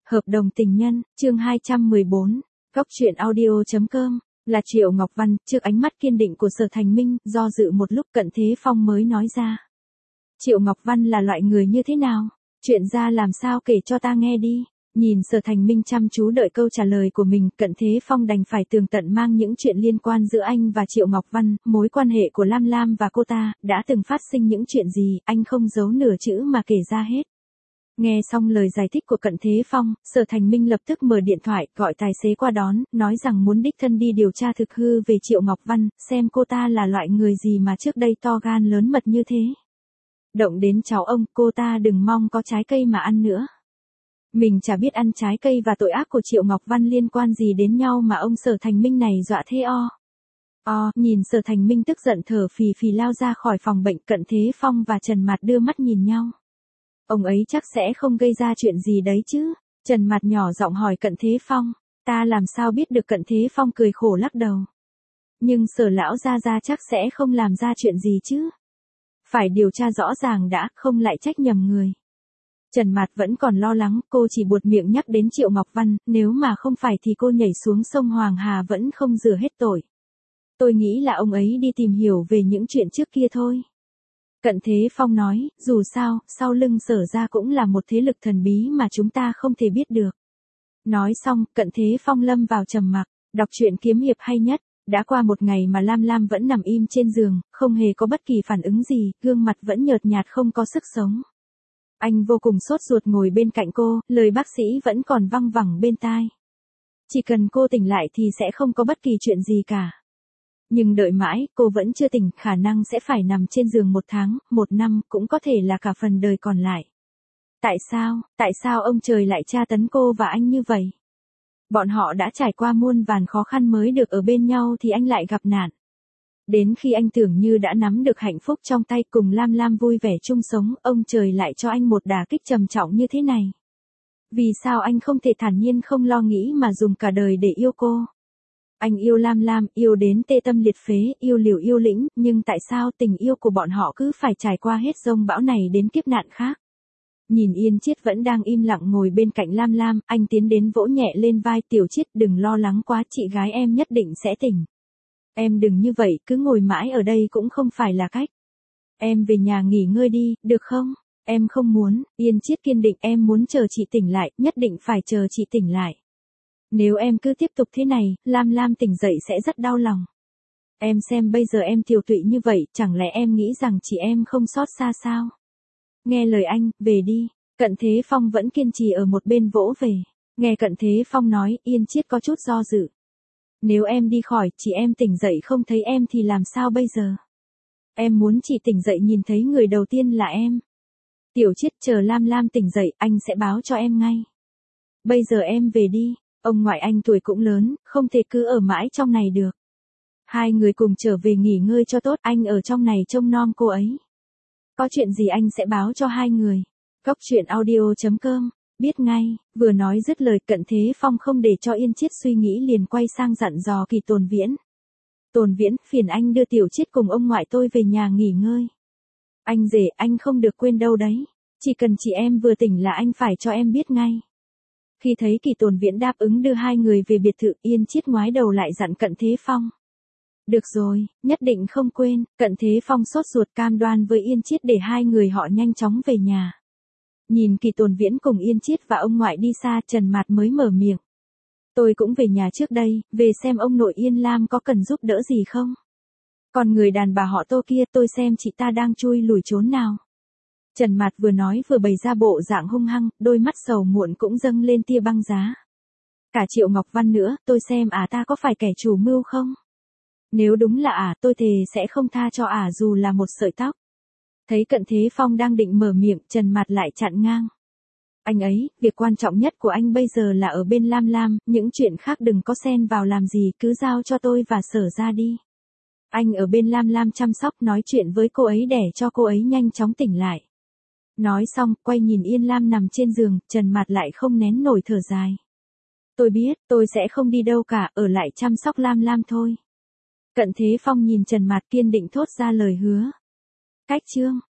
Hợp đồng tình nhân, chương 214, Góc truyện audio.com, là Triệu Ngọc Văn, trước ánh mắt kiên định của Sở Thành Minh, do dự một lúc Cận Thế Phong mới nói ra. Triệu Ngọc Văn là loại người như thế nào? Chuyện ra làm sao kể cho ta nghe đi. Nhìn Sở Thành Minh chăm chú đợi câu trả lời của mình, Cận Thế Phong đành phải tường tận mang những chuyện liên quan giữa anh và Triệu Ngọc Văn, mối quan hệ của Lam Lam và cô ta, đã từng phát sinh những chuyện gì, anh không giấu nửa chữ mà kể ra hết. Nghe xong lời giải thích của Cận Thế Phong, Sở Thành Minh lập tức mở điện thoại, gọi tài xế qua đón, nói rằng muốn đích thân đi điều tra thực hư về Triệu Ngọc Văn, xem cô ta là loại người gì mà trước đây to gan lớn mật như thế. Động đến cháu ông, cô ta đừng mong có trái cây mà ăn nữa. Mình chả biết ăn trái cây và tội ác của Triệu Ngọc Văn liên quan gì đến nhau mà ông Sở Thành Minh này dọa thế o. Nhìn Sở Thành Minh tức giận thở phì phì lao ra khỏi phòng bệnh, Cận Thế Phong và Trần Mạt đưa mắt nhìn nhau. Ông ấy chắc sẽ không gây ra chuyện gì đấy chứ? Trần Mạt nhỏ giọng hỏi Cận Thế Phong. Ta làm sao biết được? Cận Thế Phong cười khổ lắc đầu. Nhưng Sở lão gia chắc sẽ không làm ra chuyện gì chứ? Phải điều tra rõ ràng đã, không lại trách nhầm người. Trần Mạt vẫn còn lo lắng, cô chỉ buột miệng nhắc đến Triệu Ngọc Văn, nếu mà không phải thì cô nhảy xuống sông Hoàng Hà vẫn không rửa hết tội. Tôi nghĩ là ông ấy đi tìm hiểu về những chuyện trước kia thôi. Cận Thế Phong nói, dù sao, sau lưng Sở ra cũng là một thế lực thần bí mà chúng ta không thể biết được. Nói xong, Cận Thế Phong lâm vào trầm mặc, đọc truyện kiếm hiệp hay nhất. Đã qua một ngày mà Lam Lam vẫn nằm im trên giường, không hề có bất kỳ phản ứng gì, gương mặt vẫn nhợt nhạt không có sức sống. Anh vô cùng sốt ruột ngồi bên cạnh cô, lời bác sĩ vẫn còn văng vẳng bên tai. Chỉ cần cô tỉnh lại thì sẽ không có bất kỳ chuyện gì cả. Nhưng đợi mãi, cô vẫn chưa tỉnh, khả năng sẽ phải nằm trên giường 1 tháng, 1 năm, cũng có thể là cả phần đời còn lại. Tại sao ông trời lại tra tấn cô và anh như vậy? Bọn họ đã trải qua muôn vàn khó khăn mới được ở bên nhau thì anh lại gặp nạn. Đến khi anh tưởng như đã nắm được hạnh phúc trong tay cùng Lam Lam vui vẻ chung sống, ông trời lại cho anh một đả kích trầm trọng như thế này. Vì sao anh không thể thản nhiên không lo nghĩ mà dùng cả đời để yêu cô? Anh yêu Lam Lam, yêu đến tê tâm liệt phế, yêu liều yêu lĩnh, nhưng tại sao tình yêu của bọn họ cứ phải trải qua hết dông bão này đến kiếp nạn khác? Nhìn Yên Chiết vẫn đang im lặng ngồi bên cạnh Lam Lam, anh tiến đến vỗ nhẹ lên vai Tiểu Chiết, đừng lo lắng quá, chị gái em nhất định sẽ tỉnh. Em đừng như vậy, cứ ngồi mãi ở đây cũng không phải là cách. Em về nhà nghỉ ngơi đi, được không? Em không muốn, Yên Chiết kiên định, em muốn chờ chị tỉnh lại, nhất định phải chờ chị tỉnh lại. Nếu em cứ tiếp tục thế này, Lam Lam tỉnh dậy sẽ rất đau lòng. Em xem bây giờ em tiều tụy như vậy, chẳng lẽ em nghĩ rằng chị em không xót xa sao? Nghe lời anh, về đi. Cận Thế Phong vẫn kiên trì ở một bên vỗ về. Nghe Cận Thế Phong nói, Yên Chiết có chút do dự. Nếu em đi khỏi, chị em tỉnh dậy không thấy em thì làm sao bây giờ? Em muốn chị tỉnh dậy nhìn thấy người đầu tiên là em. Tiểu Chiết, chờ Lam Lam tỉnh dậy, anh sẽ báo cho em ngay. Bây giờ em về đi, ông ngoại anh tuổi cũng lớn, không thể cứ ở mãi trong này được. Hai người cùng trở về nghỉ ngơi cho tốt, anh ở trong này trông nom cô ấy. Có chuyện gì anh sẽ báo cho hai người. Góc truyện audio.com, biết ngay. Vừa nói dứt lời, Cận Thế Phong không để cho Yên Chiết suy nghĩ liền quay sang dặn dò Kỳ Tồn Viễn. Tồn Viễn, phiền anh đưa Tiểu Chiết cùng ông ngoại tôi về nhà nghỉ ngơi. Anh rể, anh không được quên đâu đấy. Chỉ cần chị em vừa tỉnh là anh phải cho em biết ngay. Khi thấy Kỳ Tồn Viễn đáp ứng đưa hai người về biệt thự, Yên Chiết ngoái đầu lại dặn Cận Thế Phong. Được rồi, nhất định không quên. Cận Thế Phong sốt ruột cam đoan với Yên Chiết để hai người họ nhanh chóng về nhà. Nhìn Kỳ Tồn Viễn cùng Yên Chiết và ông ngoại đi xa, Trần Mạt mới mở miệng. Tôi cũng về nhà trước đây, về xem ông nội Yên Lam có cần giúp đỡ gì không? Còn người đàn bà họ Tô kia, tôi xem chị ta đang chui lùi trốn nào. Trần Mạt vừa nói vừa bày ra bộ dạng hung hăng, đôi mắt sầu muộn cũng dâng lên tia băng giá. Cả Triệu Ngọc Văn nữa, tôi xem ta có phải kẻ chủ mưu không? Nếu đúng là tôi thề sẽ không tha cho dù là một sợi tóc. Thấy Cận Thế Phong đang định mở miệng, Trần Mạt lại chặn ngang. Anh ấy, việc quan trọng nhất của anh bây giờ là ở bên Lam Lam, những chuyện khác đừng có xen vào làm gì, cứ giao cho tôi và Sở ra đi. Anh ở bên Lam Lam chăm sóc, nói chuyện với cô ấy để cho cô ấy nhanh chóng tỉnh lại. Nói xong, quay nhìn Yên Lam nằm trên giường, Trần Mạt lại không nén nổi thở dài. Tôi biết, tôi sẽ không đi đâu cả, ở lại chăm sóc Lam Lam thôi. Cận Thế Phong nhìn Trần Mạt kiên định thốt ra lời hứa. Cách chương